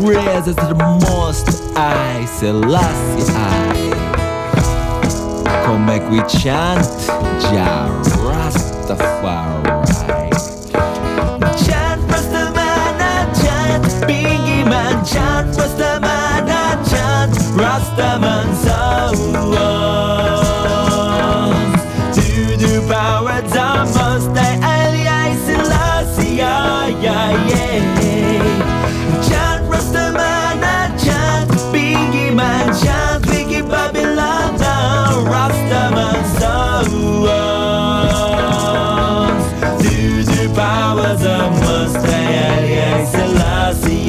praises to the Most High Selassie I. Come make we chant Jah Rastafari. Chant Rastamana, chant Biggie Man, chant Rastamana, chant Rastaman songs. To the power of Most High Haile Selassie, yeah, yeah. Chant Rastamana, chant Biggie Man, chant Wiki Babylon, Rastaman songs. To the powers of Most High Haile Selassie,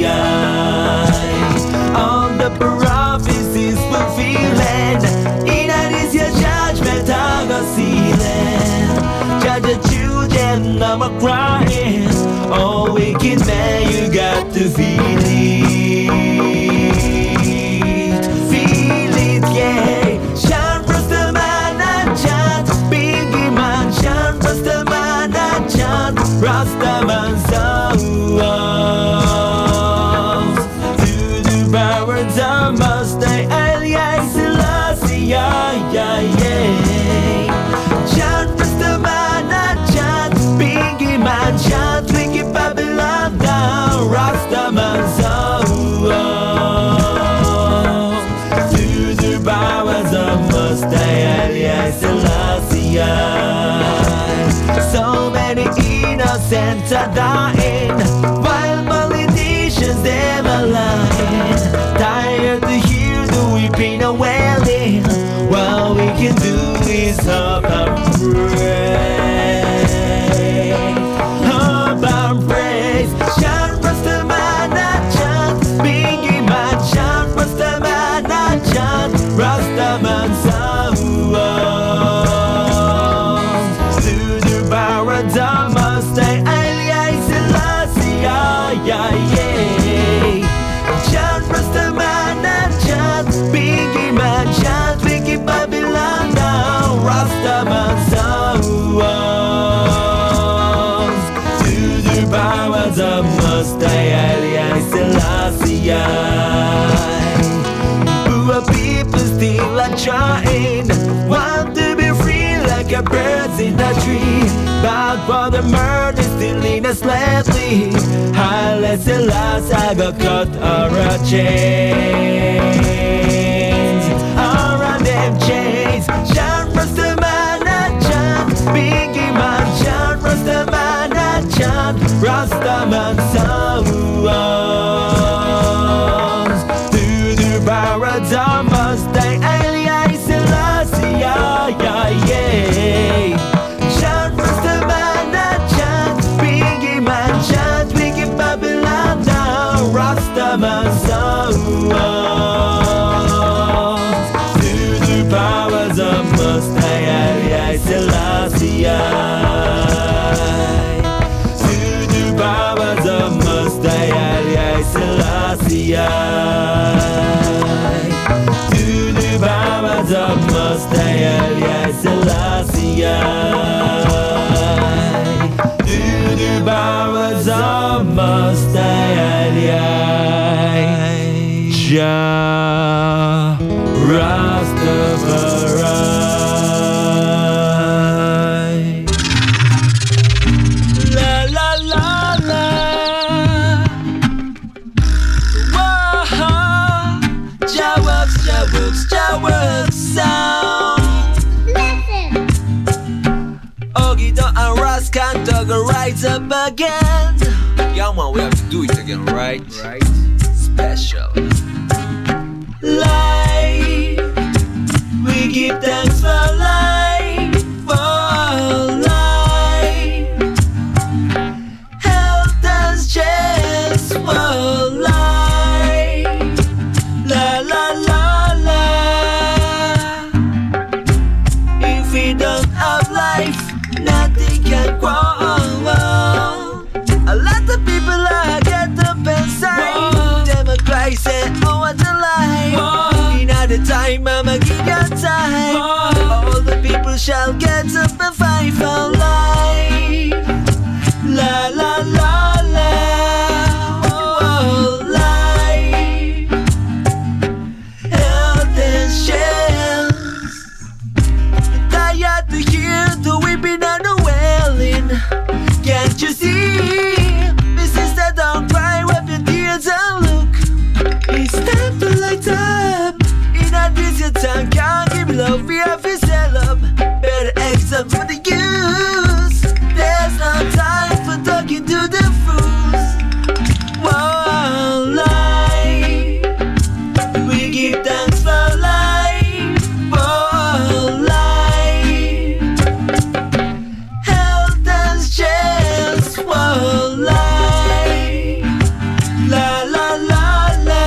all the prophecies fulfilling. In this your judgment I go sealing. Judge the children, I'm a crying. Oh, wicked man, you got to feel it, yeah. Chant Rastamana, chant Biggie Man, chant Rastamana, chant Rastaman songs. To the powers of Most High Haile Selassie, yeah, yeah, yeah. Chant Rastamana, chant Biggie Man, chant Wiki Babylon down, Rastaman songs. To the powers of Most High Haile Selassie. So many innocents are dying, while politicians them are lying. Tired to hear the weeping and wailing. What we can do is hope and pray. Hope and praise. Chant Rastamana, chant Biggie Man, chant Rastamana, chant Rastaman songs. To the power of Most High Haile Selassie, yeah, yeah, yeah. Chant Rastamana, chant Biggie Man, chant Wiki Babylon down, Rastaman songs. To the powers of Most High Haile Selassie. Poor people still are trying, want to be free like a bird in a tree. But for the murder still in a slavery, Haile Selassie I got cut or a chains, or a them chains. Chant Rastamana, chant Biggie Man, chant Rastamana, chant Rastaman songs. To the power of Most High Haile Selassie, yeah, yeah, yeah. Chant Rastamana, chant Biggie Man, chant Wiki Babylon down, Rastaman songs. To the powers of Most High Haile Selassie. To the powers of Most High Haile Selassie. To the powers of Most High Haile Selassie. To the powers of Most High Haile Jah Rastafari. La la la la. Whoa. Jah works, Jah works, Jah works sound. Ogito and Raskan Dog rise up again. Yeah man, we have to do it again, right? Right. Special. Life, we give thanks for life, for life. Health and strength for life. La la la la. If we don't have life, nothing can grow. A lot of people are get up inside. Them a cry, say, oh what a life. In the time, I'ma give you time. All the people shall get up and fight for life. La la la la. Oh, life. love we have to sell up. Better accept for the use. There's no time for talking to the fools. Whoa, life. We give thanks for life. Whoa, life. Health has chance. Whoa, life. La la la la.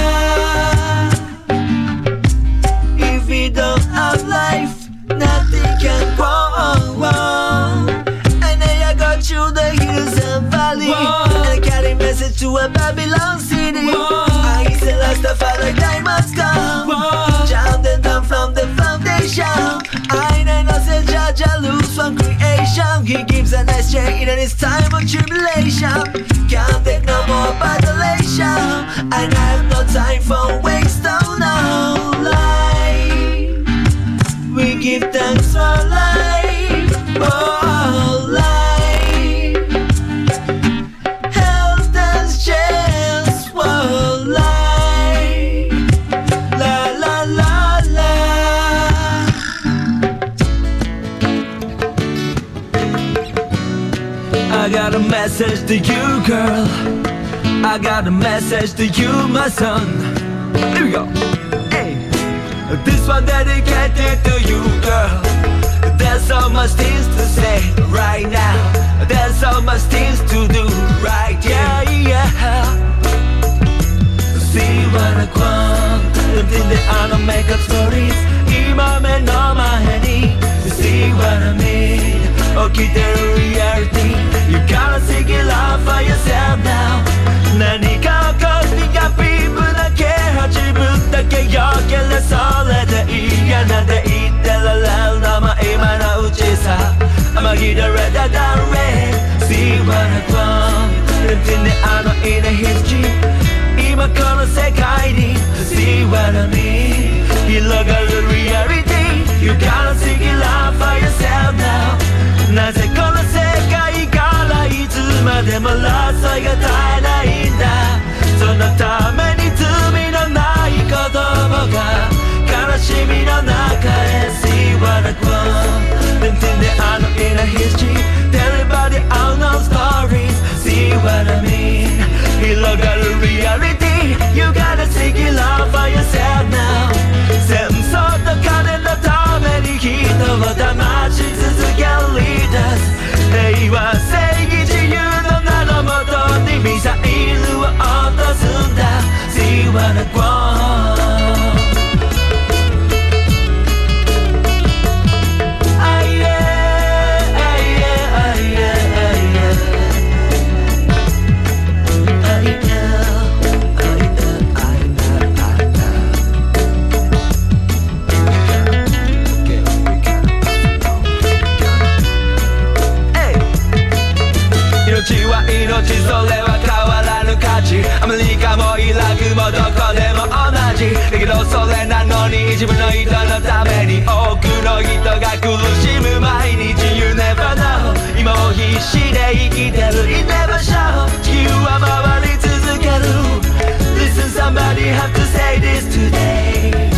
If we don't have life, nothing can go on. And then I go through the hills and valleys, and I carry message to a Babylon city. I is the last of all the time must come. Down and down from the foundation. I know say Jaja looks from creation. He gives an exchange in this time of tribulation. Can't take no more badulation, and I have no time for waste on now. Life, we give thanks for life. Oh, life. Health has chance. Oh, life. La la la la. I got a message to you, girl. I got a message to you, my son. Here we go. Hey, this one dedicated to you, girl. There's so much things to say right now. There's so much things to do right, yeah, yeah. See what I want. Something that I don't make up stories. In my man, on my head. See what I mean? Okay, the reality. You gotta seek it out for yourself now. 何か起こりがビブだけ自分だけよけれそれでいいやなんて言ってられるのも今のうちさ I'ma get the red that red See what I want 全然あのいいねhistory 今この世界に See what I mean 広がる reality You gotta seek it out for yourself now なぜこの世界からいつまでも争いが絶えないんだそのために罪のない子供が悲しみの中へ See what I want 全然であのいな history Everybody all know stories See what I mean 広がる reality You gotta seek it out for yourself now 戦争と金のために人を騙し続けるリーダーズ平和正義自由の名のもとにミサイルを落とすんだ See what I want命それは変わらぬ価値アメリカもイラクもどこでも同じだけどそれなのに一部の人のために多くの人が苦しむ毎日 You never know 今を必死で生きてる It never show 地球は回り続ける Listen somebody have to say this today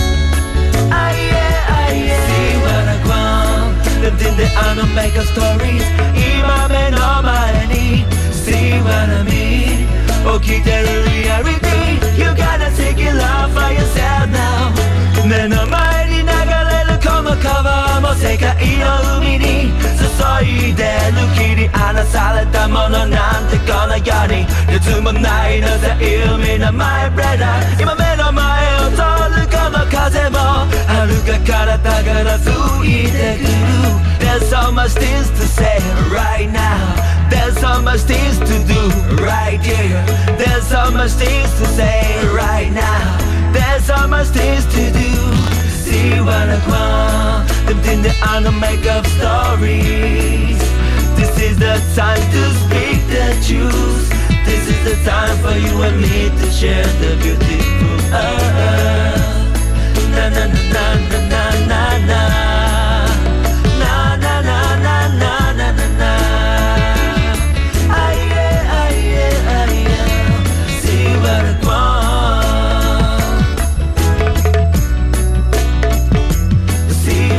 See what I want 全然であの make up stories 今目の前にSee what I mean 起きてる reality You gotta take it out for yourself now 目の前に流れるこの川も世界の海に注いでる切り離されたものなんてこの世にいつもないのさ You mean my brother 今目の前を通るこの風も遥か彼方から吹いてくる There's so much things to say right now There's so much things to do right here There's so much things to say right now There's so much things to do See what I want Tempting the honor make up stories This is the time to speak the truth This is the time for you and me to share the beautiful earth Na na na na na na na Na na na na na na na na See what I want See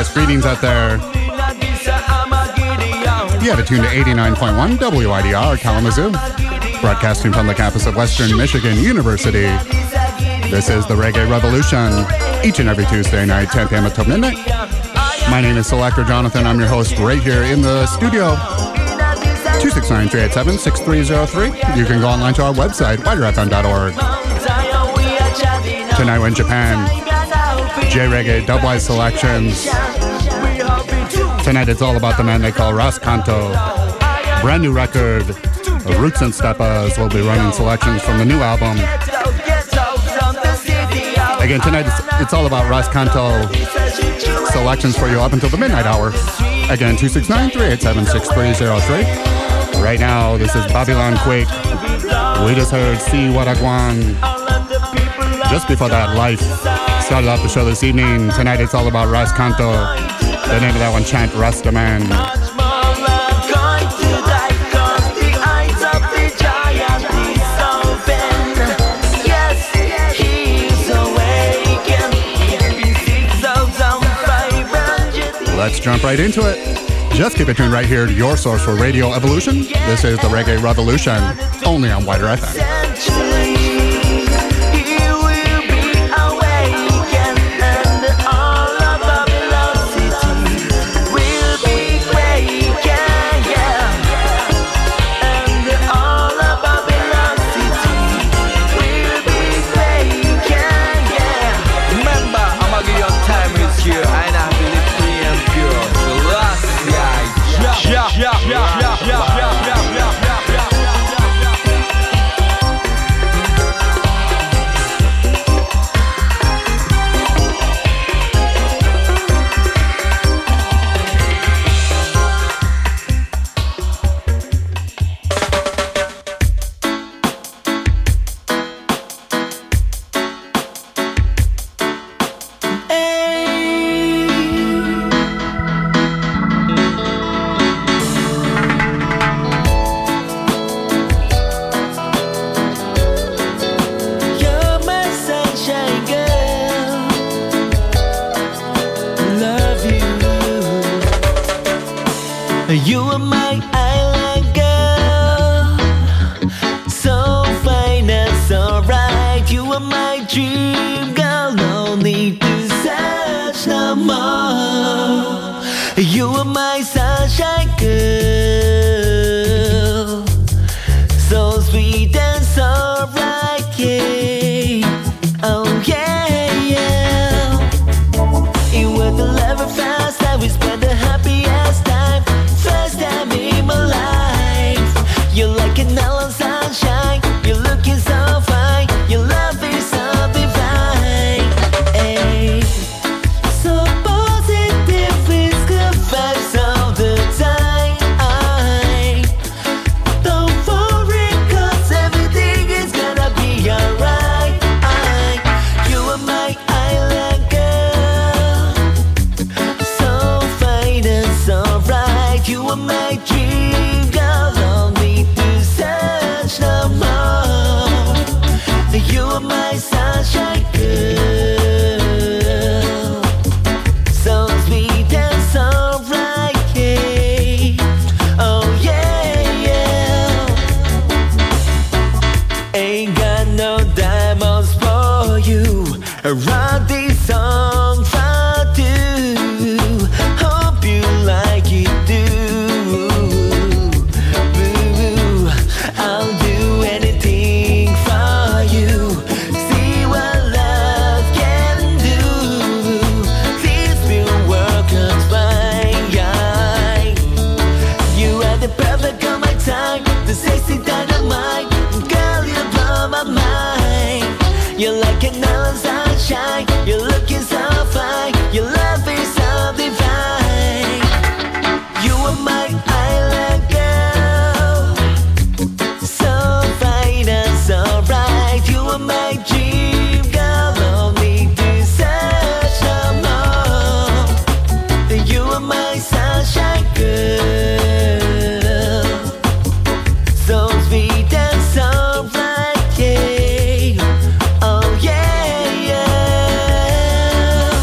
Greetings out there. You have it tuned to 89.1 WIDR Kalamazoo, broadcasting from the campus of Western Michigan University. This is the Reggae Revolution, each and every Tuesday night, 10 p.m. until midnight. My name is Selector Jonathan. I'm your host right here in the studio. 269-387-6303. You can go online to our website, widerfm.org. Tonight we're in Japan. J-Reggae, dubwise selections. Tonight it's all about the man they call Ras Kanto. Brand new record, Roots and Steppas. Will be running selections from the new album. Again, tonight it's all about Ras Kanto selections for you up until the midnight hour. Again, 269-387-6303. Right now, this is Babylon Quake. We just heard See What I Want. Just before that, Life started off the show this evening. Tonight, it's all about Ras Kanto. The name of that one, Chant Rastaman. Let's jump right into it. Just keep it tuned right here to your source for Radio Evolution. This is the Reggae Revolution, only on Wider FM. You are my island girl, so fine and so right. You are my dream girl, no need to search no more. You are my sunshine girl, so sweet and so bright, yeah. Oh yeah, yeah. You were the love of fast that we spent the happiest time. First time in my life. You're like an island sunshine. You're looking so fine. Your love is so divine. Ay. So positive, it's good vibes all the time. Don't worry, 'cause everything is gonna be alright. You are my island girl, so fine and so bright. You are my dream girl, don't need to search no more. You are my sunshine girl, so sweet and so bright, yeah. Oh yeah, yeah. Ain't got no diamonds for you. Wrote this song for you. Hope you like it too. I'll do anything for you. See what love can do. This will work out fine. You are the perfect on my time, the sexy dynamite. Girl, you blow my mind. You're like an island sunshine. You're looking so fine. Your love is so divine. You are my island girl, so fine and so bright. You are my dream girl, don't need to search no more. You are my sunshine girl, so sweet and so bright, yeah. Oh yeah, yeah.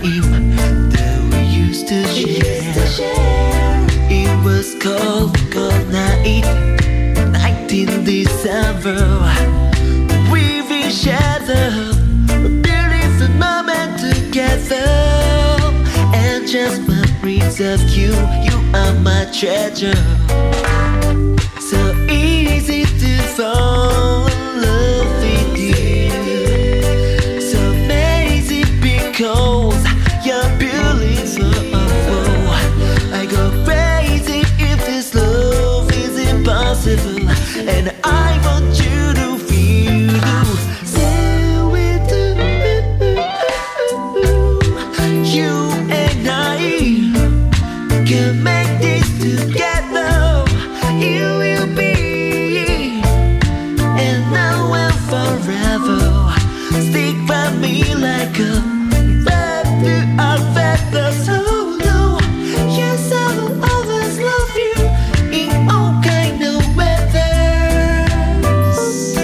that we used to share. It was cold night, 19 December. With each other, a beautiful moment together. And just memories of you, you are my treasure. So easy to fall in love with you. So amazing because you're beautiful. I go crazy if this love is impossible. And I want you to feel. Say with you and I can make this together. You will be, and now and forever. Stick by me like a bird to our feathers. Oh no, yes I will always love you in all kind of weathers.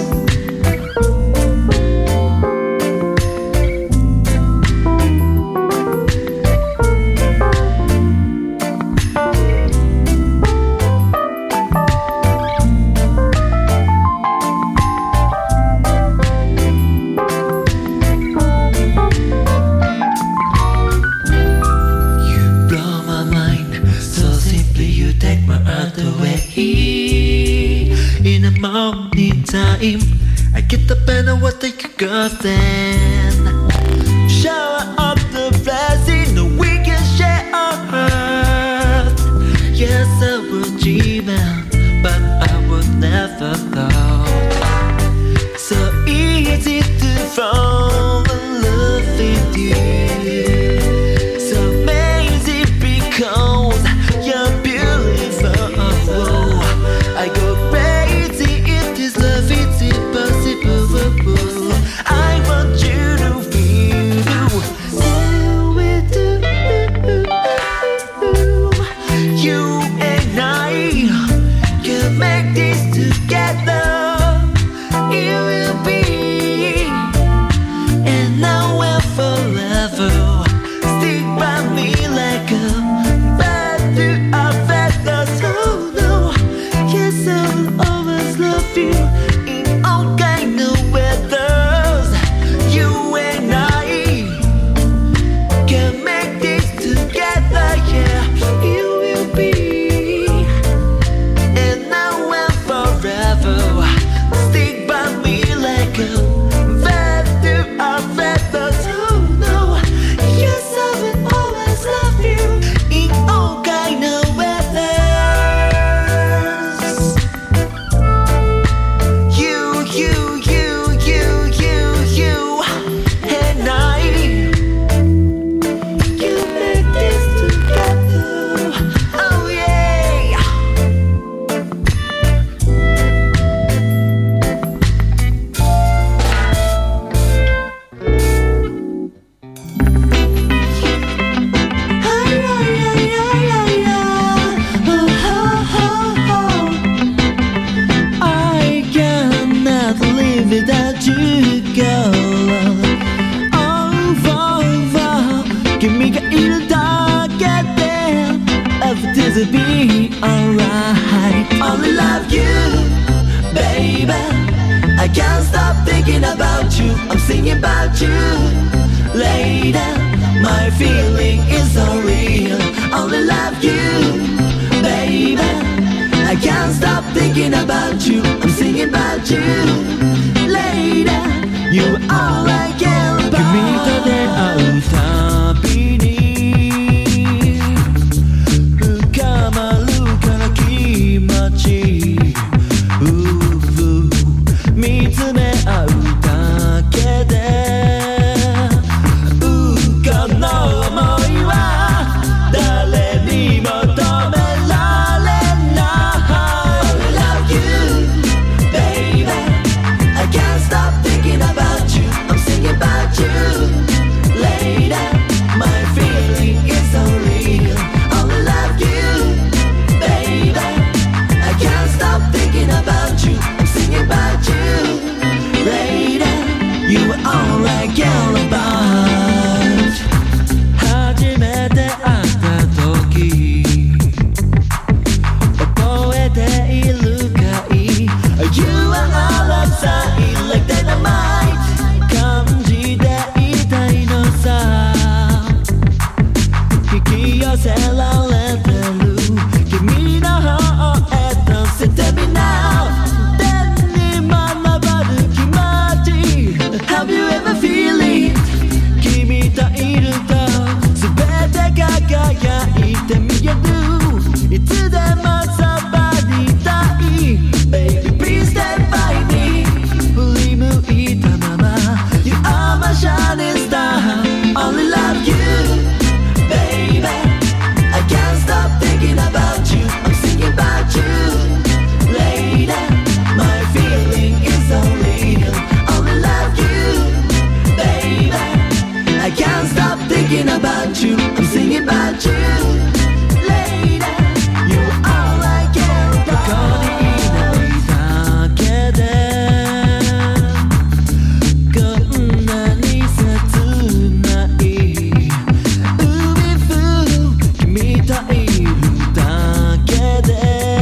In the morning time, I get up and I will take a girlfriend. Shower up the blessing that we can share on earth. Yes, I will dream out, but I would never thought. So easy to fall in love with you. So amazing because you're beautiful. I go crazy if this love is impossible. I want you to feel. Say with you and I can make this together. It will be, and now and forever. Stick by me like a bird to our feathers. Oh no, yes I will always love you in all kind of weathers. You and I can make this together, yeah. You will be, and now and forever. Stick by me like a bird to our feathers. Oh no, yes I will always love you in all kind of weathers. You and I can make this together. Oh yeah. I cannot live without you, girl. Kimiがいるだけで everything will be alright. Only love you, baby. I can't stop thinking about you. I'm singing about you, lady. My feeling is so real. Only love you, baby. I can't stop thinking about you. I'm singing about you, lady. You are all I care about. 君と出会うたびに深まるから気持ち見つめ合うだけでこの想いは誰にも止められない。 I love you, baby. outside like dynamite 感じていたいのさ引き寄せられてる君の方へ乗せてみな天に学ばる気持ち Have you ever feel it 君といると全て輝いて見えるいつでもそばにいたい Baby please stand by me 振り向いたまま You are my shining star Only love you Baby I can't stop thinking about you I'm thinking about you Lady My feeling is so real Only love you Baby I can't stop thinking about you I'm thinking about you Lady You are all I care about ここにいないだけでこんなに切ない海風君といるだけで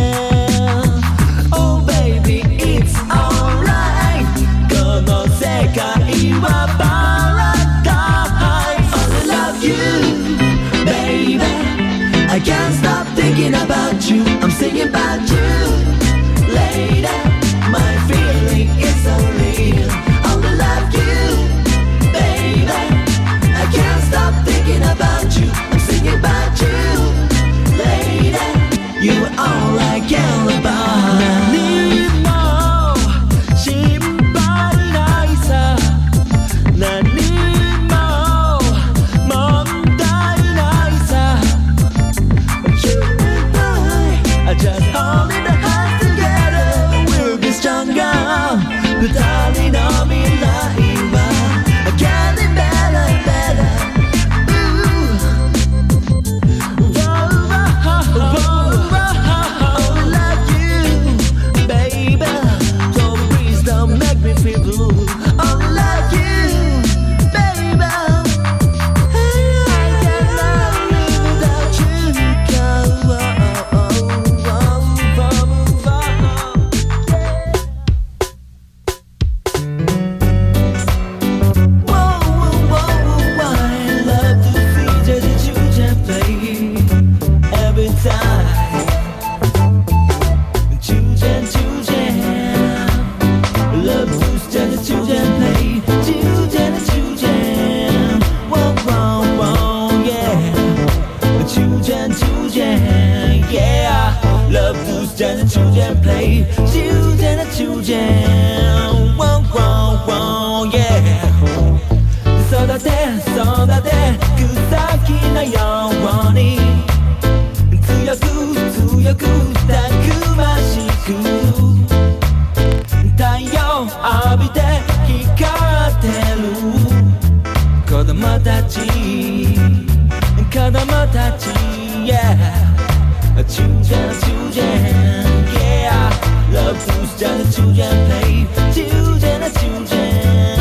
Oh baby it's alright この世界はparadise Only love you baby I can't stop thinking about you I'm thinking about you Lady My feeling is so real Only love you baby I can't stop thinking about you I'm thinking about you Lady You are all I care about 何も心配ないさ何も問題ないさ You and I just holding the hands together We'll be stronger 二人の未来は Getting better and better Only love you baby So please don't make me feel blue Only love you baby I cannot live without you I love to see just the children play every time Children Love to see the children play Children Whoa, yeah Children, yeah Love to see the children play Children Whoa, yeah 育て草木のように強くたくましく太陽浴びて光ってる子供たち yeah Children, yeah Love to see the children play Children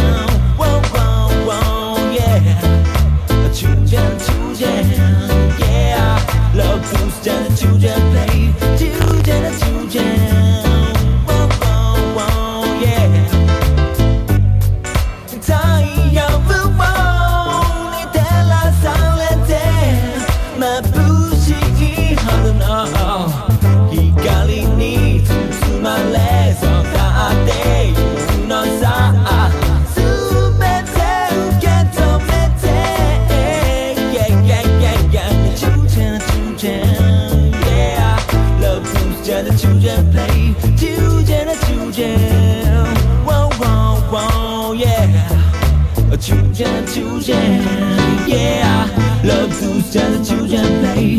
Whoa, yeah Children, yeah Love to see the children play Children Whoa, yeah 太陽に照らされて眩しい春の光に包まれ育ってゆくのさ全て受け止めて Yeah Children Yeah Love to see the children play Children Whoa, yeah Children Yeah Love to see the children play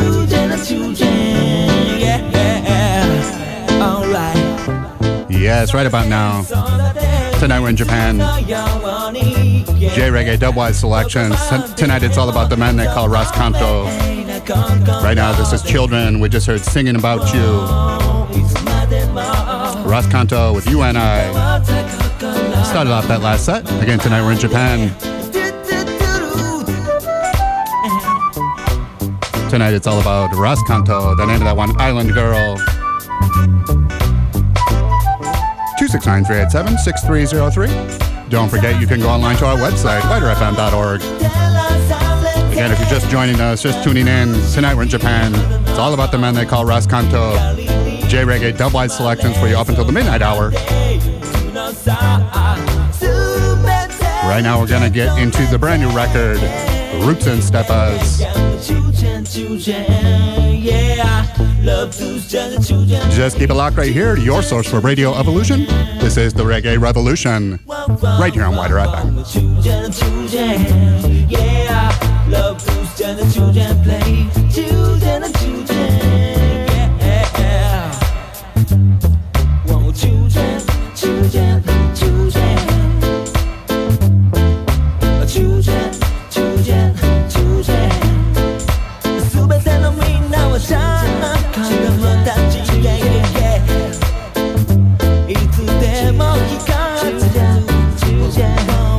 Children Yeah Alright Yes, right about now. Tonight we're in Japan. J-Reggae Dubwise selections. Tonight it's all about the man they call Ras Kanto. Right now this is Children. We just heard Singing About You. Ras Kanto with You and I. Started off that last set. Again, tonight we're in Japan. Tonight it's all about Ras Kanto, the name of that one, Island Girl. 269-387-6303. Don't forget you can go online to our website, widerfm.org. Again, if you're just joining us, just tuning in, tonight we're in Japan. It's all about the man they call Ras Kanto. J-Reggae dub-wide selections for you up until the midnight hour. Right now we're going to get into the brand new record, Roots and Steppas. Just keep it locked right here, your source for Radio Evolution. This is the Reggae Revolution, right here on Wider FM. Love children and children play, children and children, yeah. Whoa, children, children, children, children, children, children. すべてのみんなはさあ子供たち、yeah, yeah, yeah. いつでも聞かせて children,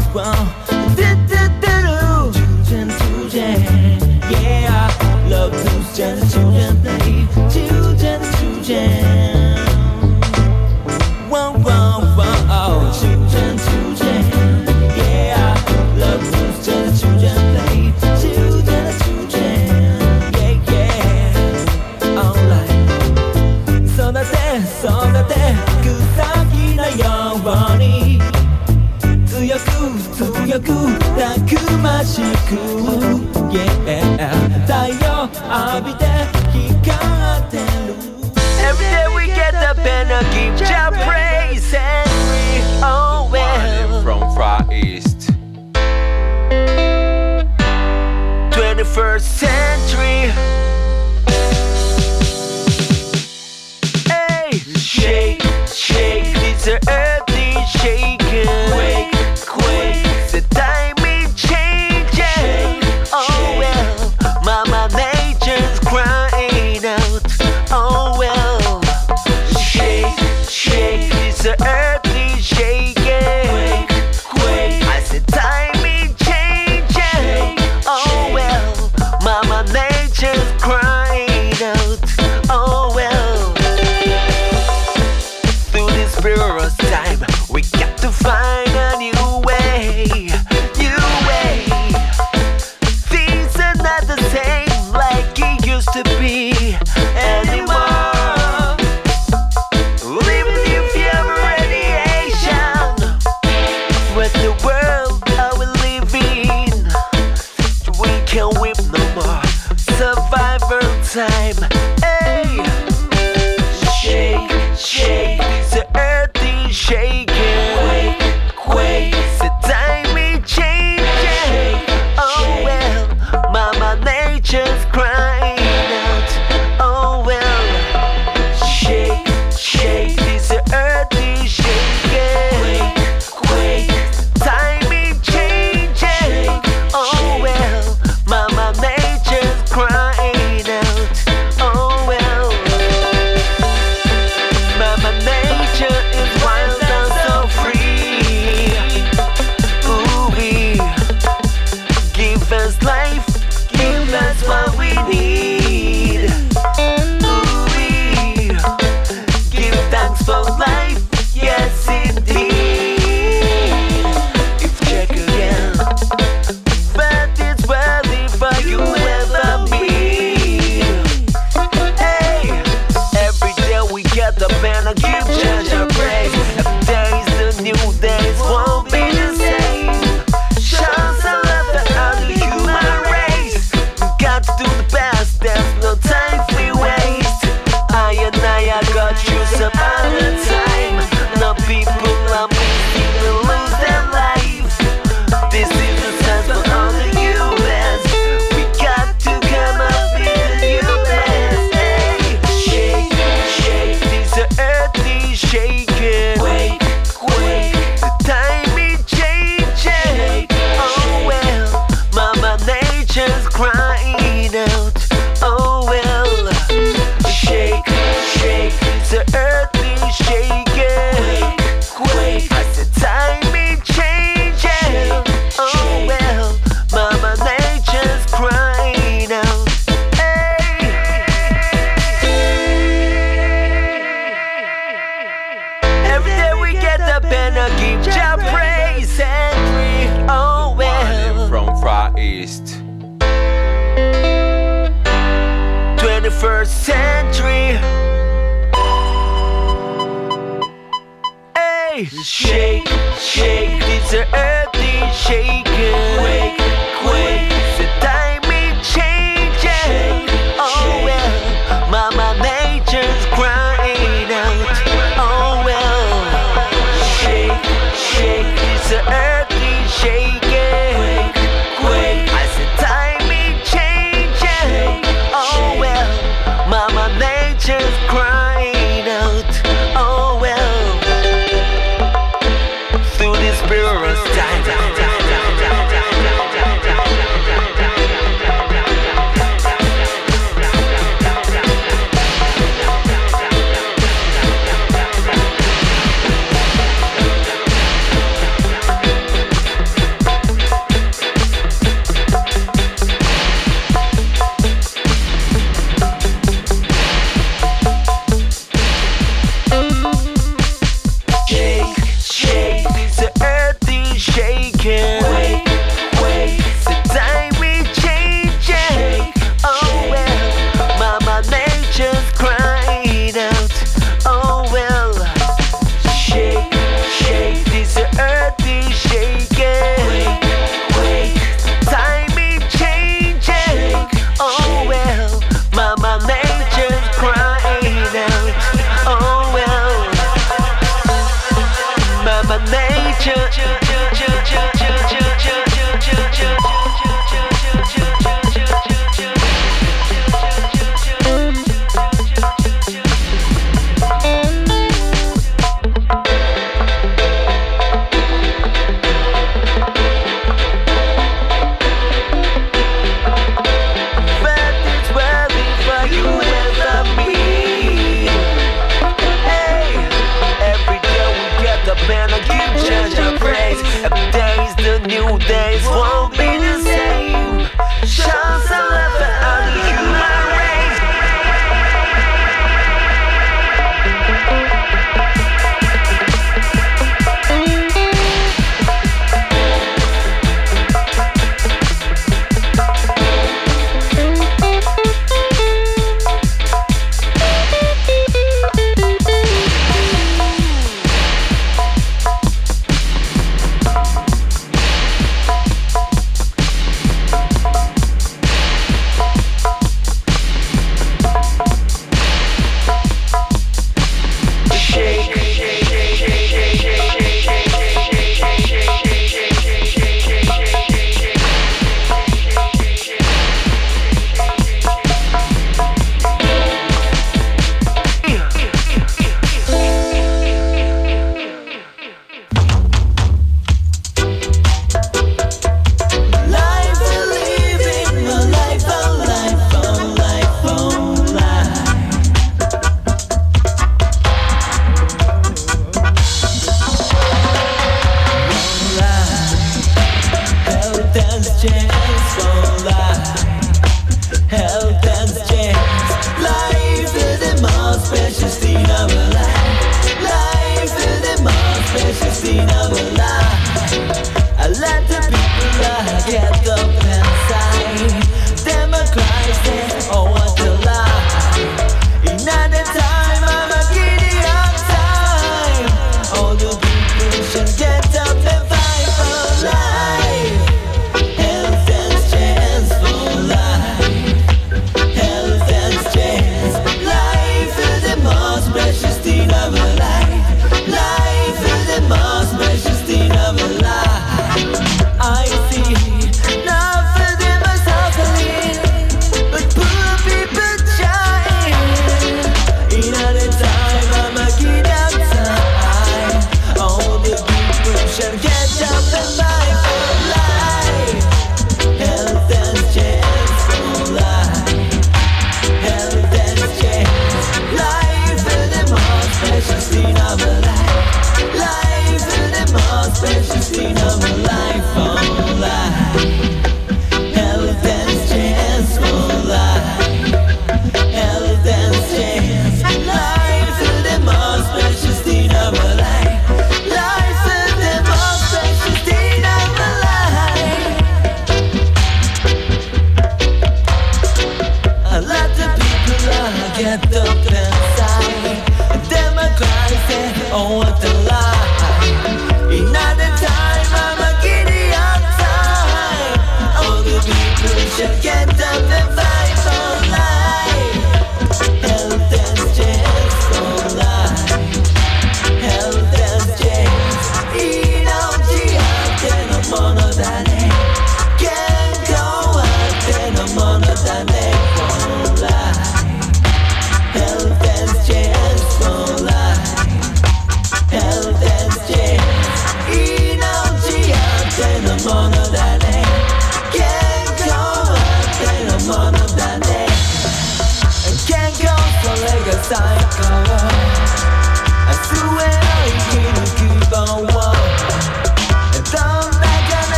yeah, love children, children play, children, children. Whoa, whoa, whoa, children, children, yeah, love children, children play, children, children, yeah, yeah. Alright. 育て、育て、草木のように強く、強く、たくましく。Yeah, 太陽浴びて光ってる Every day we get up and give Jah praise and we oh well from Far East 21st century Hey, shake, shake, it's the earth is shaking Quake, quake, the time is changing Oh well, Mama Nature's crying out. Oh well, shake, shake, this earth is shaking. Quake, quake, I said time is changing. Oh well, Mama Nature's crying out. Oh well, through this perilous time, we got to find a new way. New way. Things are not the same like it used to be anymore. Living in fear of radiation, Shake, shake, it's a earthy shaking. Quake, quake, the time it changes. Oh well, Mama Nature's crying out. Oh well, shake, shake, it's a earthy shaking. Quake, quake, as the time it changes. Oh well, Mama Nature's crying out. Oh well, through this purest time.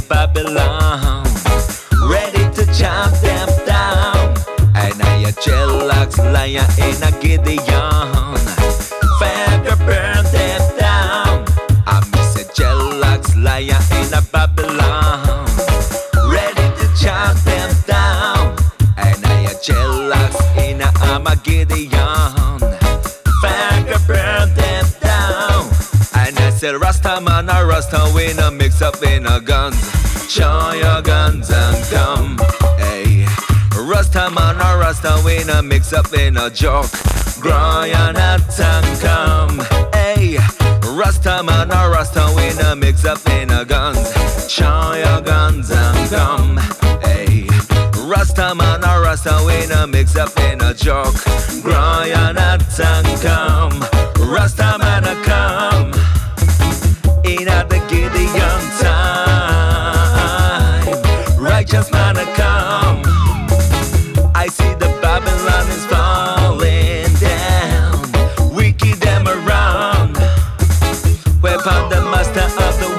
Babylon, ready to chop them down. And I a jealous lion in a Gideon, fire burn them down. I miss a jealous lion in a Babylon, ready to chop them down. And I a jealous in a Armageddon, fire burn them down. And I said Rasta man a Rasta winner, mix up in a guns. Show your guns and come, hey. Rasta man a Rasta winner, mix up in a joke. Granite and come, hey. Rasta man a Rasta winner, mix up in a guns. Show your guns and come, hey. Rasta man a Rasta winner, mix up in a joke. Granite and come, Rasta man a come. In at the Gideon time, righteous man a come. I see the Babylon is falling down, wicked them around. Weapon the master of the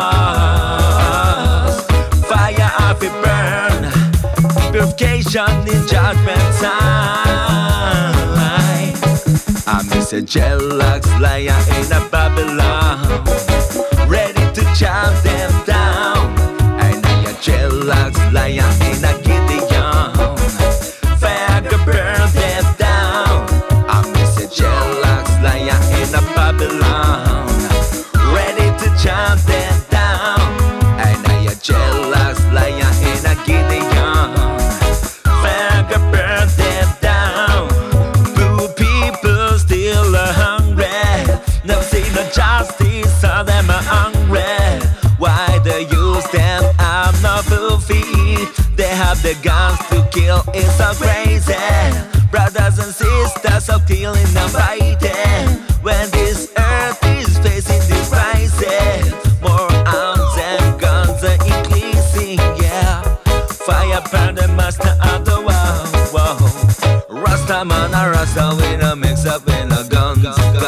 wars, fire off it burn, purification in judgment time. I miss a jealous liar in a Babylon, ready to chop them down. And I a jealous lion in a Gideon, fire to burn them down. I miss a jealous lion in a Babylon, ready to chop them down. And I a jealous lion in a Gideon, fire to burn them down. Blue people still are hungry, never see no justice, so them are hungry. Why they use them? I'm not full feet. They have the guns to kill, it's so crazy. Brothers and sisters are killing and fighting. When this earth is facing this crisis, more arms and guns are increasing, yeah. Fire burn the master of the world, whoa. Rasta man a Rasta winner, mix up in a guns.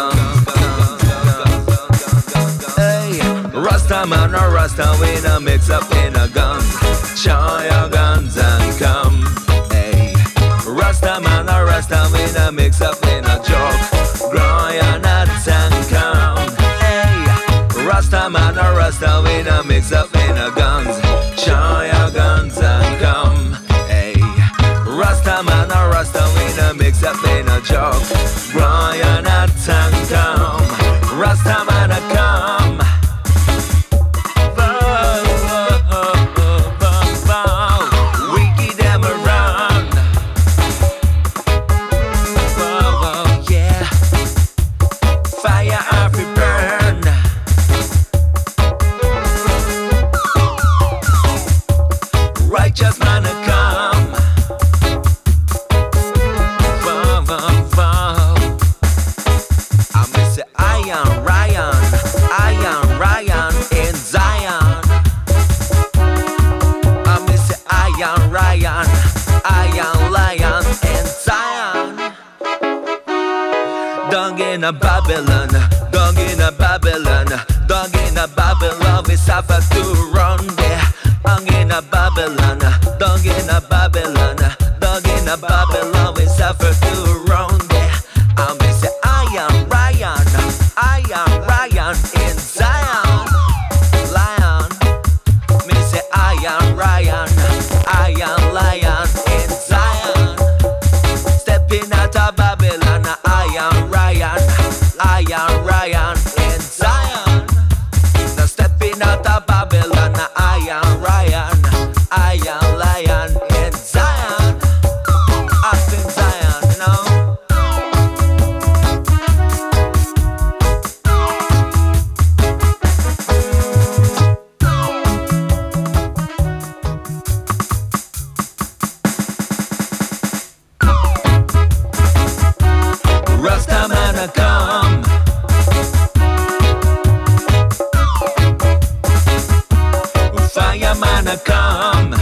Rasta man a Rasta winner, mix up in a gun. Show your guns and come, hey. Rasta man a Rasta winner, mix up in a joke. Grow your nuts and come, hey. Rasta man a Rasta winner, mix up in a guns. Show your guns and come, hey. Rasta man a Rasta winner, mix up in a joke. Grow your nuts and come. Rasta man a come. Just wanna come, I miss it, Ryan in Zion. I miss it, Ryan Lion in Zion. Dog in a Babylon, dog in a Babylon, dog in a Babylon. We suffer to run there. Dog in a Babylon, dog in a Babylon, dog in a Babylon. We suffer to run there. I miss it, Ryan in Zion. Lion, miss it, Ryan Lion in Zion. Stepping out of Babylon, Ryan in Zion. Now stepping out of Babylon, Ryan Lion in Zion. Up in Zion, you know. Rasta man a come. Fireman a come.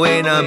going up.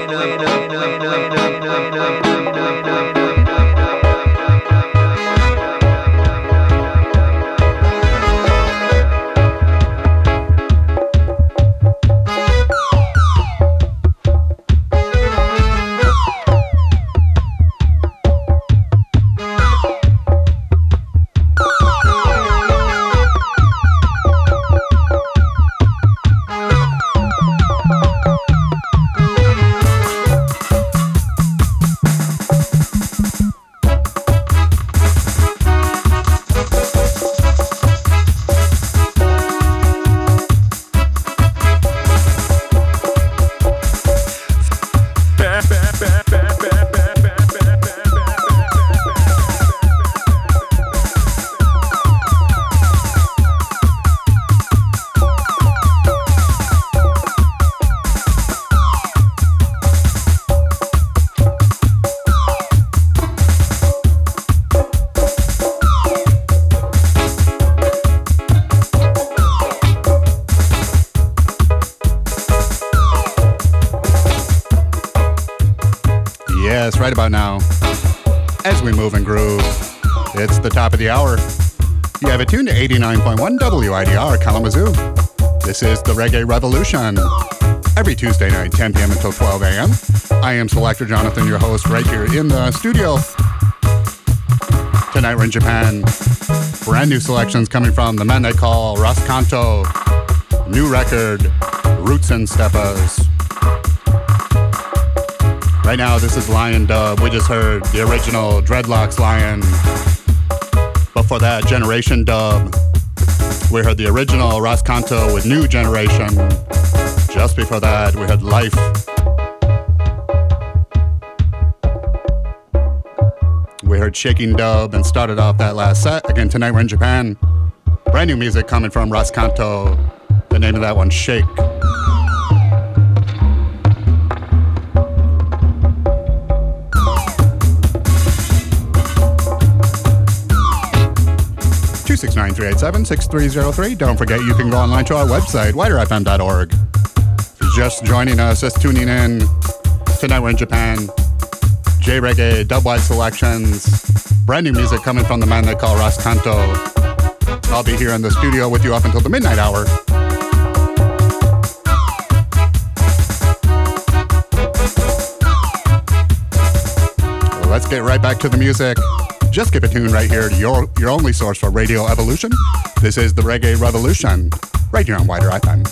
Yes, right about now, as we move and groove, it's the top of the hour. You have it tuned to 89.1 WIDR Kalamazoo. This is the Reggae Revolution. Every Tuesday night, 10 p.m. until 12 a.m. I am Selector Jonathan, your host, right here in the studio. Tonight we're in Japan. Brand new selections coming from the men they call Ras Kanto. New record, Roots and Steppas. Right now, this is Lion Dub. We just heard the original Dreadlocks Lion. Before that, Generation Dub. We heard the original Ras Kanto with New Generation. Just before that, we had Life. We heard Shaking Dub and started off that last set. Again, tonight we're in Japan. Brand new music coming from Ras Kanto. The name of that one, Shake. 269-387-6303. Don't forget you can go online to our website, widerfm.org. If you're just joining us, just tuning in, tonight we're in Japan. J-Reggae, dubwise selections, brand new music coming from the man they call Ras Kanto. I'll be here in the studio with you up until the midnight hour. Well, let's get right back to the music. Just keep it tuned right here to your only source for Radio Evolution. This is the Reggae Revolution, right here on Wider FM.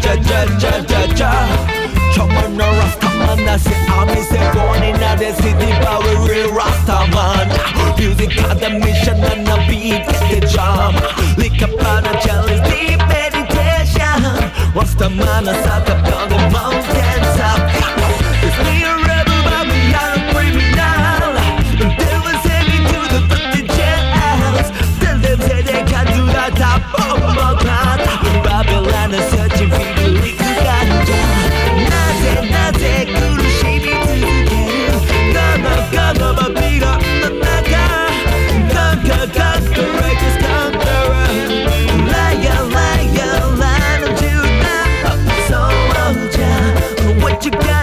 Come on, no Rastaman, I say I'm born in the city, but we're real Rastaman. Music got the mission and the beat get the job. Lick up on a jealous deep meditation. Rastaman, I suck up on the mountain top. It's me a rebel, but me I'm a criminal. They will send me to the fucking jails. Tell them say they can't do that top of my path. Babylon is searching for the liquor ganja. Naze kurushimi tsukeru. Gama bira naka. Conquerors conqueror. Liar, line of Judah. Soldier, what you got?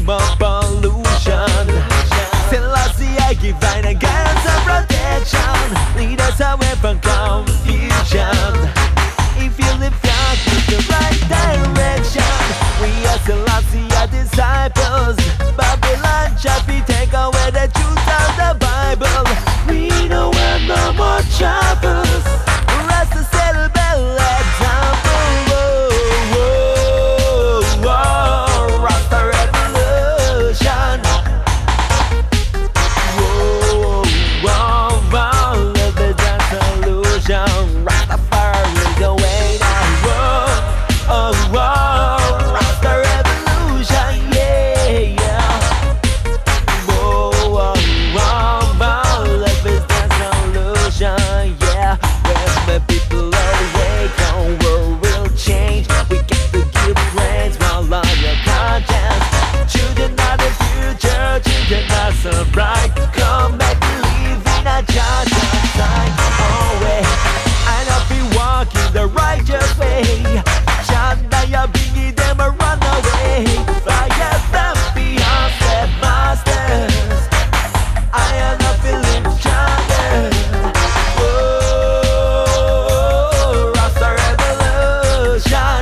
name of pollution. Selassie, I divine against the protection. Lead us away from confusion. If you live out in the right direction, we are Selassie, our disciples. Babylon shall be take away the truth of the Bible. We don't want no more troubles. Rest the settle bell example. Whoa, whoa, whoa. Rasta revolution. Whoa, whoa, whoa. Live it a solution. Rastafari is the way now. Whoa, oh, whoa. Rasta revolution, yeah, yeah. Whoa, whoa, whoa, whoa. Live is the solution, yeah. When the people awake, our world will change. We get to give praise while on your conscience. Children are the future, children are so bright. Come and believe in a just outside. Oh, way. I know we walk in the righteous way. Shanda, bringing them a runaway. Fire them beyond step masters. I am not feeling stronger. Whoa, Rasta revolution.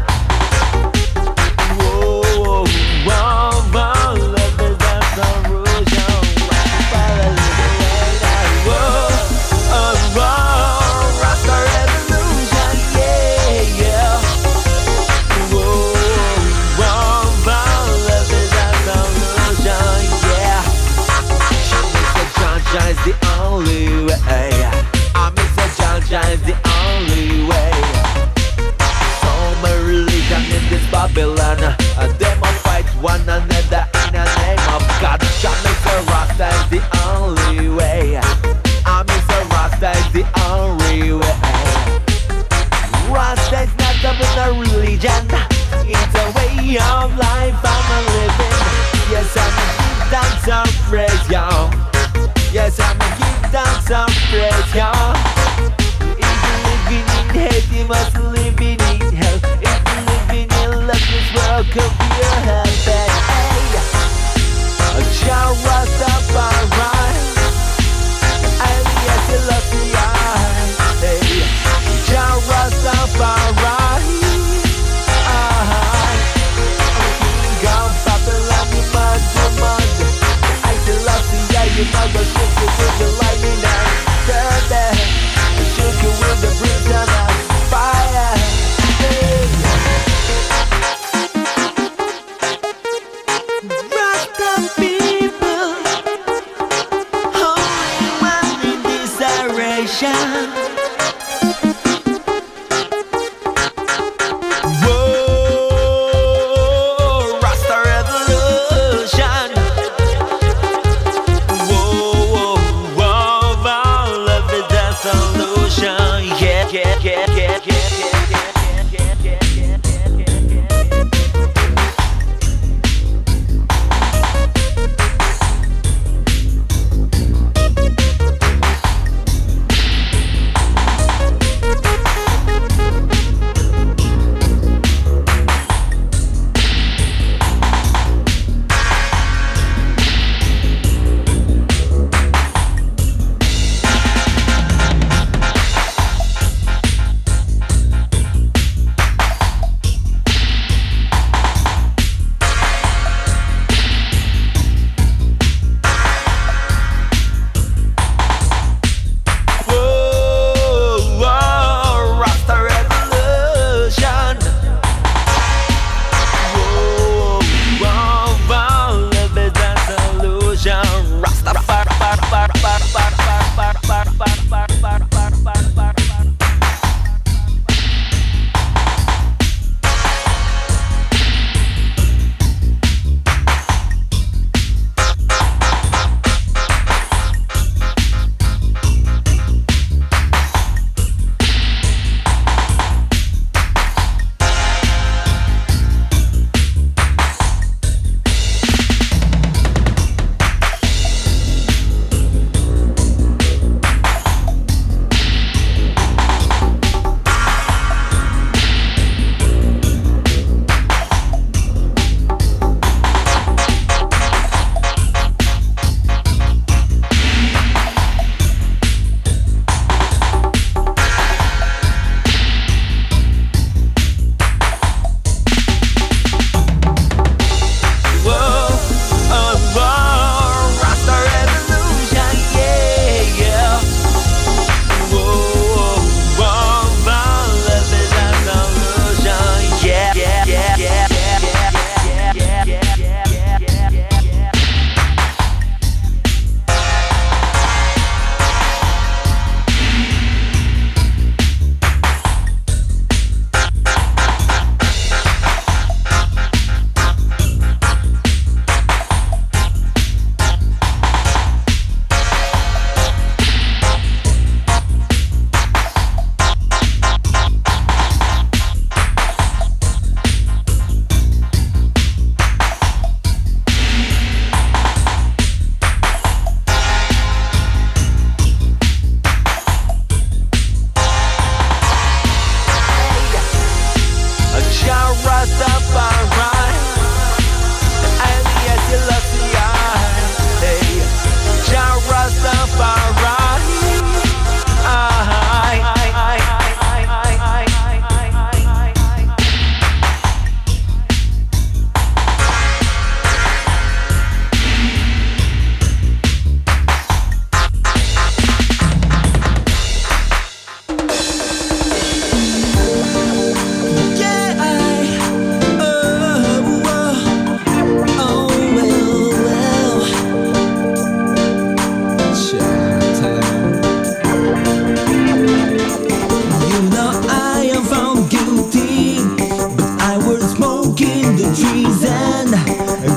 Whoa, whoa, whoa, love is the solution. Rastafari is the way now. Whoa, oh, whoa, Rasta revolution, yeah, yeah. Whoa, whoa, whoa, love is the solution, yeah. Mr. John John is the only way. Mr. John John is the only way. So many religion in this Babylon. Them all fight one another in the name of God. Mr. Rasta is the only way. Mr. Rasta is the only way. Rasta is not even a religion. It's a way of life I'm a living. Yes, I'm a give thanks and praise, y'all. Yes, I'm a give thanks and praise, y'all. If you're living in hate, you must live in hell. If you're living in love, this world could be your heaven. Hey, Jah Rastafari, alias Selassie. Hey, Jah Rastafari. King of Babylon, you mad, you mad. I Selassie, you mother, shook you with the lightning and thunder. Shook you with the breeze and the fire.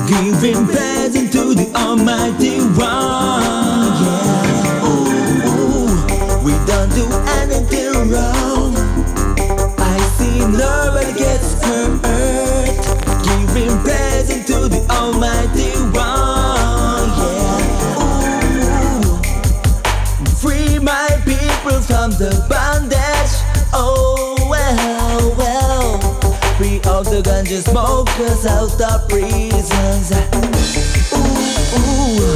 giving present to the Almighty One. Yeah, ooh, we don't do anything wrong. I see nobody gets hurt. Giving present to the Almighty One. Yeah, ooh, free my people from the bondage. Oh well, well, free all the ganja smokers out of prisons. Ooh,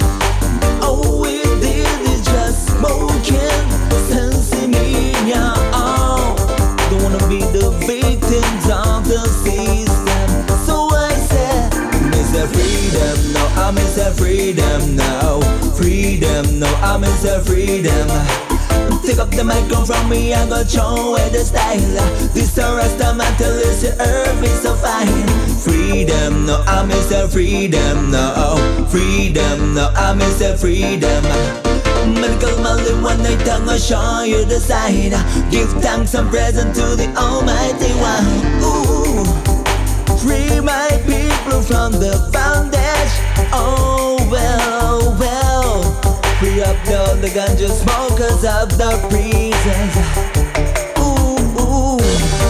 oh, we did it just smoking, sensing me, oh, don't wanna be the victims of the system. So I said, Mr. Freedom, no, I miss a freedom now. Freedom, no, I miss a freedom. Take up the microphone from me, I'm gonna show it the style. This a Rasta man till this earth is so fine. Freedom, no, I miss a freedom, no. Freedom, no, I miss a freedom. Medical Molly, one night I'm gonna show you the sign. Give thanks and present to the Almighty One. Ooh, free my people from the bondage. Oh well, well, free up all the ganja smokers of the prisons. Ooh, ooh,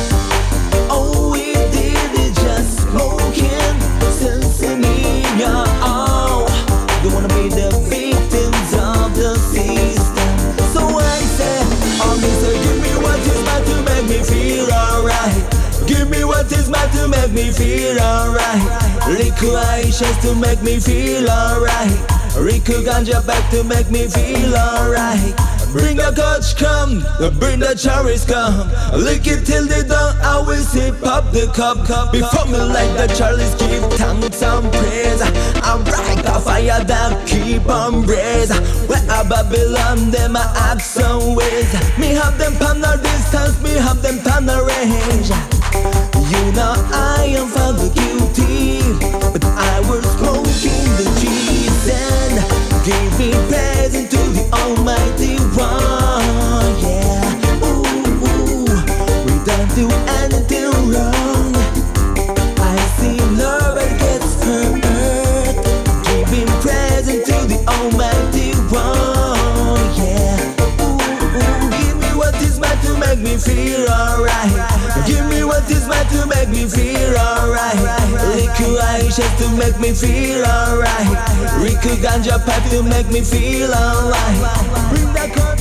oh, we did it just smoking, sensing me, oh, don't wanna be the victims of the system. So I said, oh mister, give me what is mine to make me feel alright. Give me what is mine to make me feel alright. Liquid to make me feel alright. Riku ganja back to make me feel alright. Bring the coach come, bring the cherries come. Lick it till they don't always sip up the cup. Before me like the Charlies give thanks and praise. I'm right a fire that keep on blaze. Where I Babylon them I act some ways. Me have them pan the distance, me have them pan the range. You know I am found the guilty, but I was smoking the cheese and giving present to the Almighty One. Yeah, ooh, ooh, we don't do anything wrong. I see nobody gets hurt. Giving present to the Almighty One. Yeah, ooh, ooh, give me what is mine to make me feel alright. Give me what is mine to make me feel alright. Liquid Aisha to make me feel alright. Riku ganja pipe to make me feel alright. Bring that coach.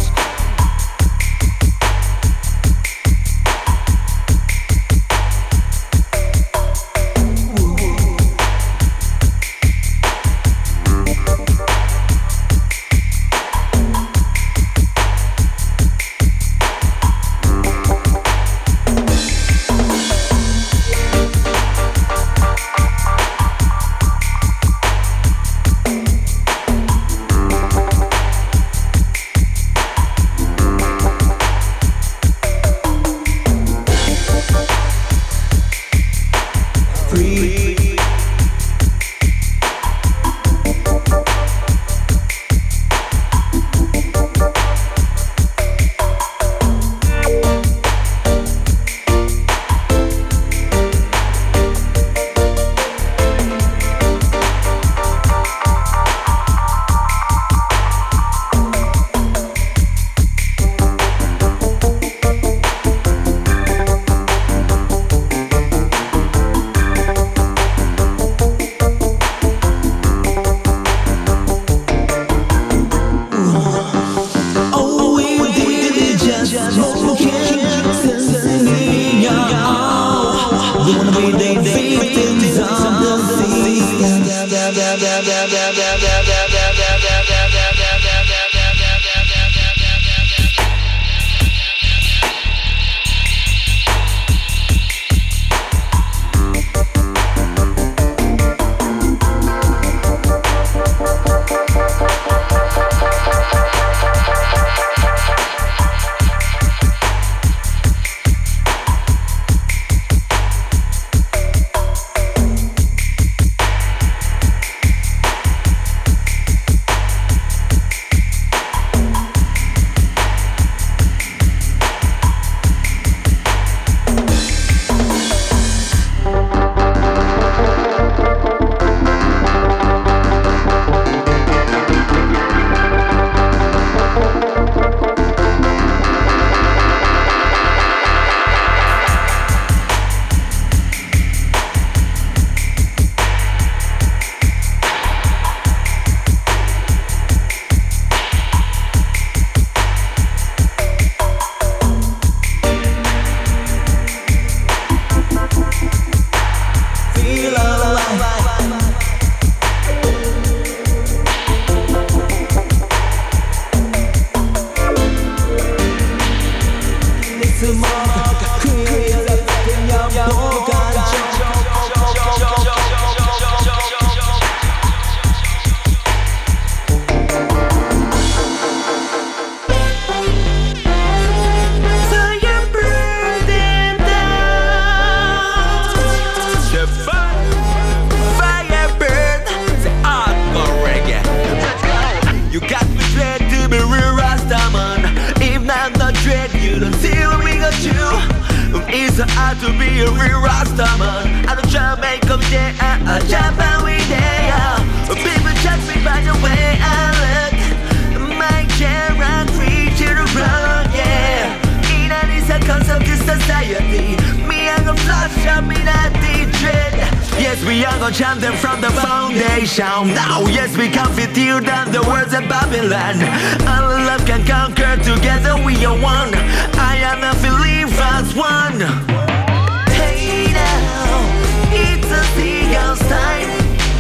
I to be a real Rastaman. I don't try to make up there, I jump out with there. People judge me by the way I look. My chair and free to the road, yeah. In a concept of society, me and a flash up in a dread. Yes, we are gonna chant them from the foundation. Now, yes, we can fit you down the words of Babylon. All love can conquer, together we are one. I am a believer as one. Hey now, it's a seagull's time.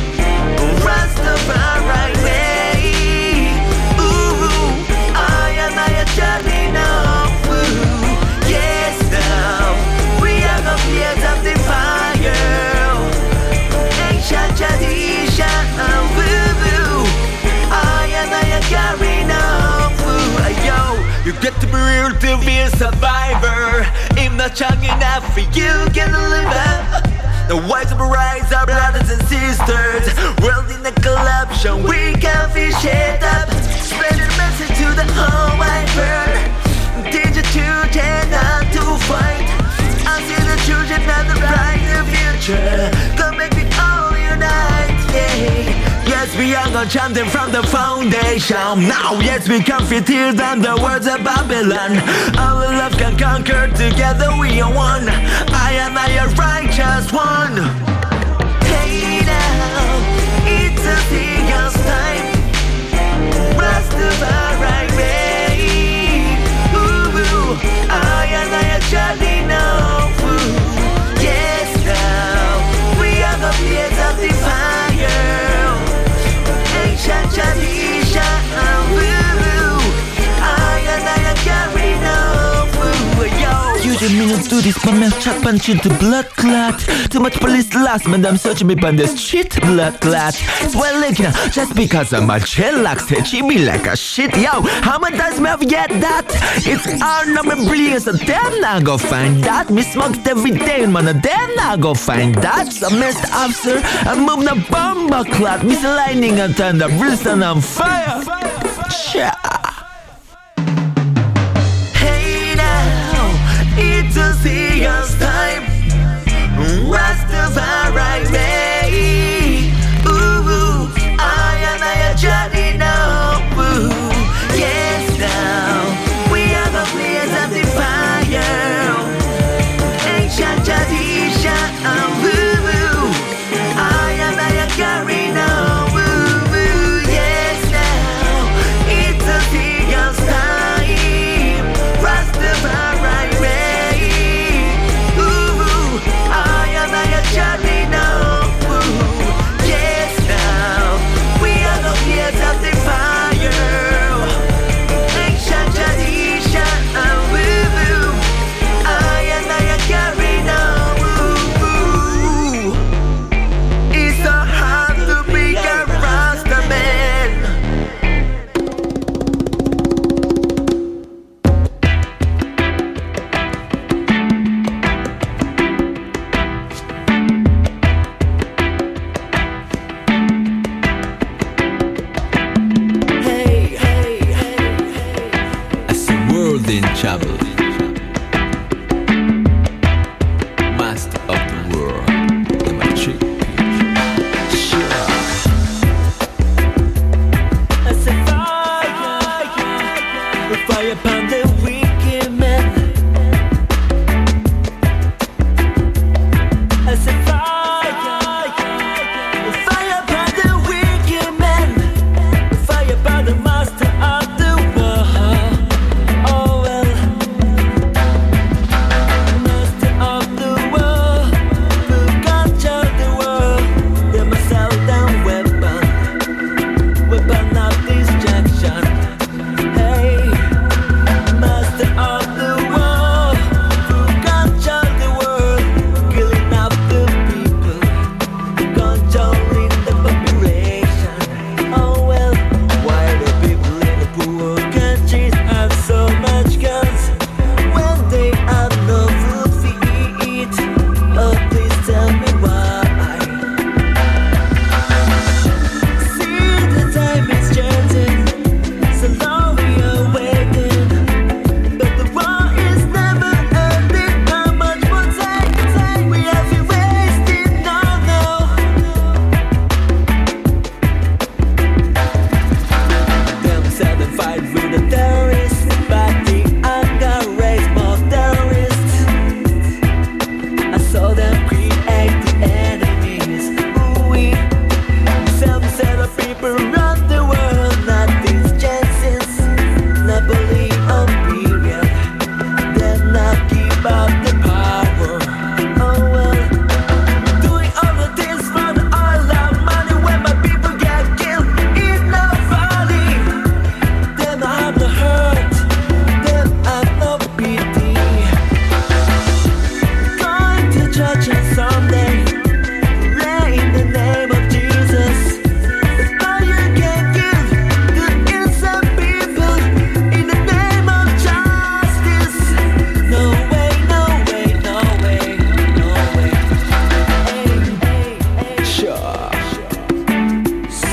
Rastafari way. Ooh, I am a journey now. Ooh, yes now, we are the fears of the fire. Ancient tradition, woo. I am a carry now. Ooh, yo, you get to be real to be a survivor. If not strong enough for you, can live. The whites will rise, our brothers and sisters. World in the corruption, we can fish it up. Spread the message to the whole wide world. Teach the children how to fight. I see the children have the brighter future. Come make we all unite, yeah. Yes, we are gonna chant them from the foundation. Now, yes, we can fit here than the words of Babylon. Our love can conquer, together we are one. I am a righteous one. Hey now, it's a seagull's time. Rastafari way. Ooh, I am a journey now. Ooh, yes now, we are the fears of the fire. Ancient tradition, woo. I am a carry now. Yo. You didn't mean to do this, but man, chat punch into blood clot. Too much police last, man, I'm searching me on the street, blood clot. Well, look now, just because I'm a chillax, she be like a shit, yo. How many times me have get that? It's our number brilliant, so damn now go find that. Me smoked every day, man, damn now go find that. So Mr. Officer, I move the bomber clot. Miss lightning and thunder, brimstone on fire. Sure. It's a seagull's time. Rastafari way. Ooh, I am a journey now. Ooh, yes now, we are the players of the fire. Ancient tradition. Ooh, I am a carry now. Ooh, yes now, it's a seagull's time. Rastafari way. Journey now, ooh, yes now, we are the fears of the fire. Ancient tradition, woo, I am a carry now, ooh. It's so hard to be a Rasta man. In trouble, master of the world, in my trick. Sure. I said fire upon the wicked man. I said fire upon the wicked man. Fire upon the master of the world.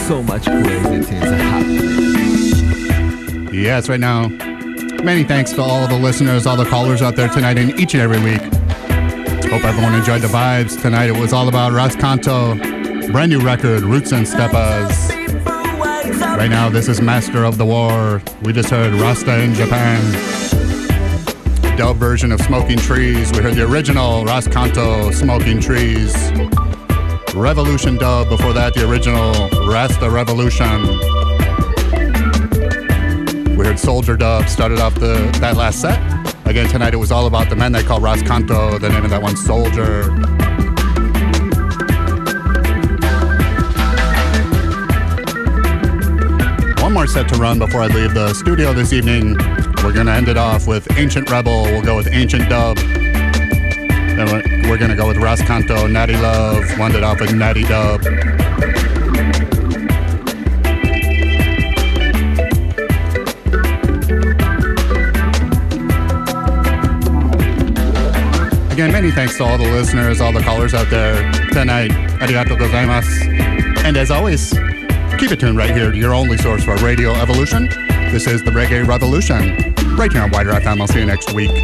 so much crazy things are happening. Yes, right now. Many thanks to all the listeners, all the callers out there tonight and each and every week. Hope everyone enjoyed the vibes. Tonight it was all about Ras Kanto, brand new record, Roots and Steppas. Right now this is Master of the War. We just heard Rasta in Japan. Dub version of Smoking Trees. We heard the original Ras Kanto, Smoking Trees. Revolution dub, before that the original Rasta Revolution. We heard Soldier dub, started off that last set. Again, tonight it was all about the men they call Ras Kanto, the name of that one, Soldier. One more set to run before I leave the studio this evening. We're going to end it off with Ancient Rebel. We'll go with Ancient Dub. Then we're going to go with Ras Kanto, Natty Love. We'll end it off with Natty Dub. Again, many thanks to all the listeners, all the callers out there tonight. Arigatou gozaimasu. And as always, keep it tuned right here to your only source for Radio Evolution. This is the Reggae Revolution, right here on Wider FM. I'll see you next week.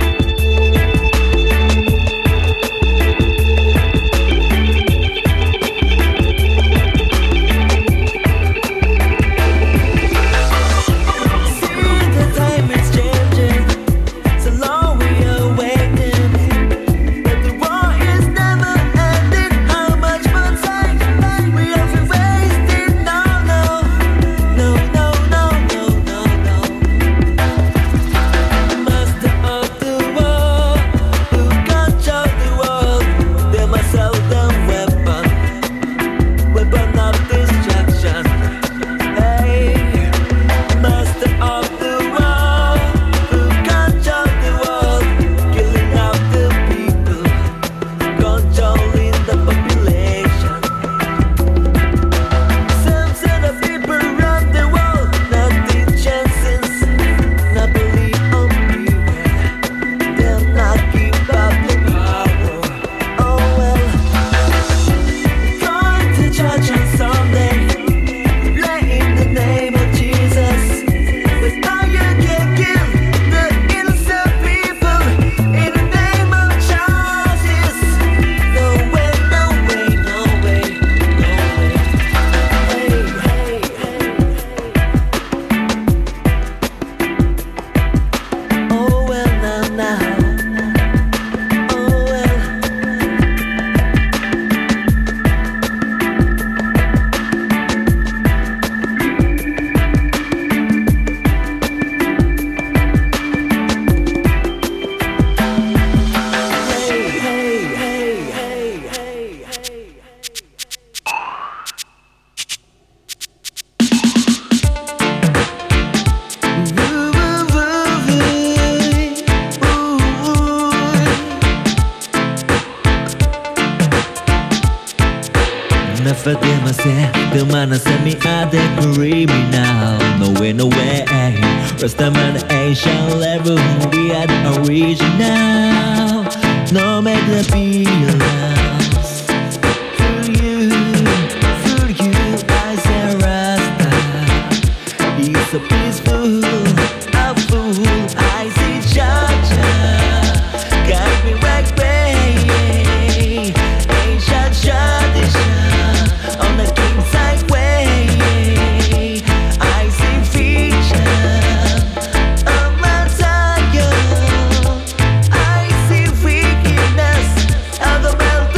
Send me out the criminal. No way, no way. Rastaman Asian level. We are the original. No make the bills. For you, I say Rasta. He's so peaceful, a fool. I see Jaja. Got me right way. Asian tradition on the king side way. I see vision of my tiger. I see wickedness of the melting.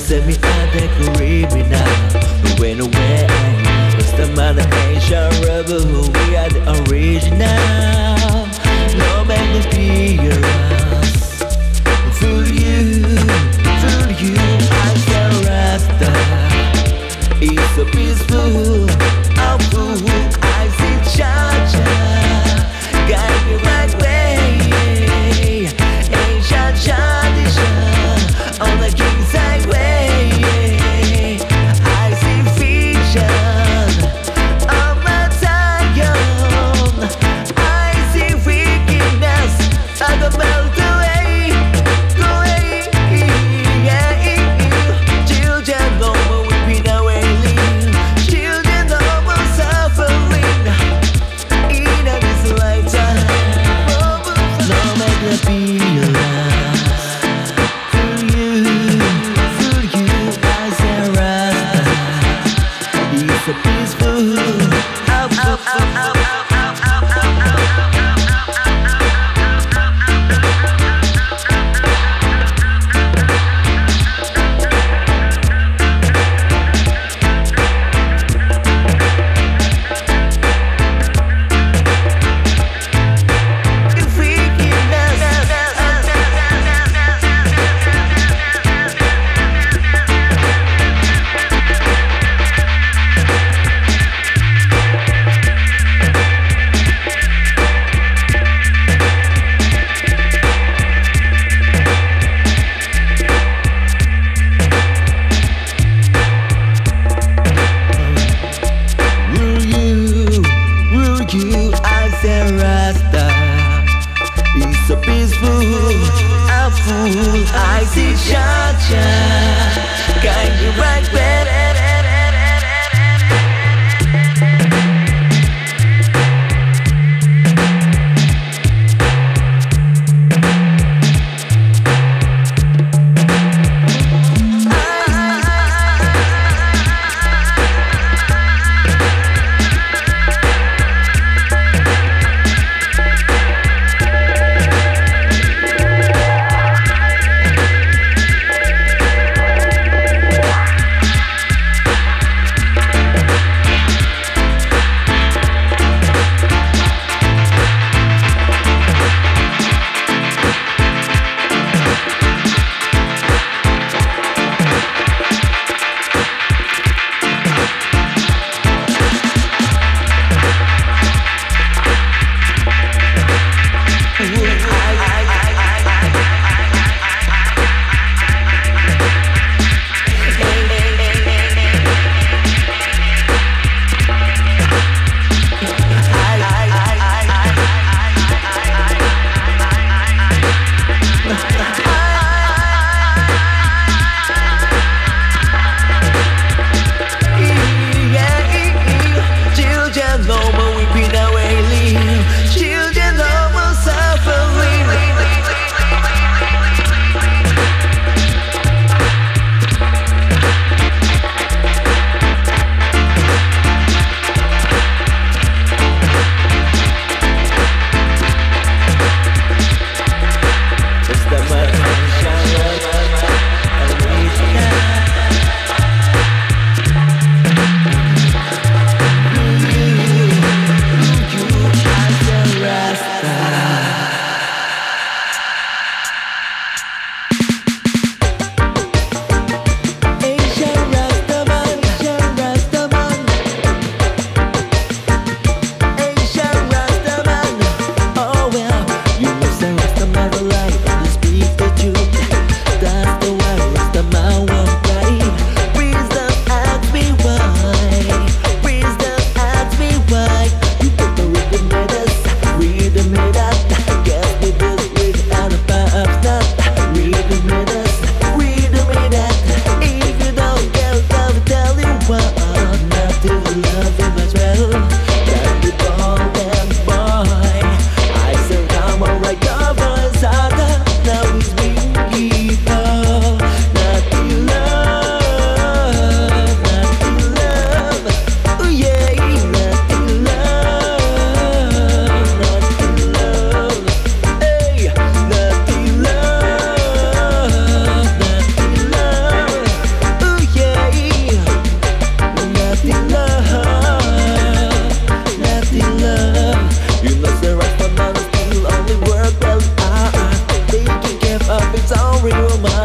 Send me out that criminal. But when away, what's the matter? Asian rebel, we are the original. No man will be around. Fool you, I can Rasta. It's so peaceful, oh fool, I see Cha-Cha. Guide me right way, Asian tradition, on the king side way. I see vision of my Zion. I see wickedness of the melt away, go away. Children no more weeping and wailing, children no more suffering in this lifetime. No matter be alive. For you, I say Rasta. It's a peaceful. It's so peaceful, I'm fool. I see Cha-Cha, guide me right way. real man.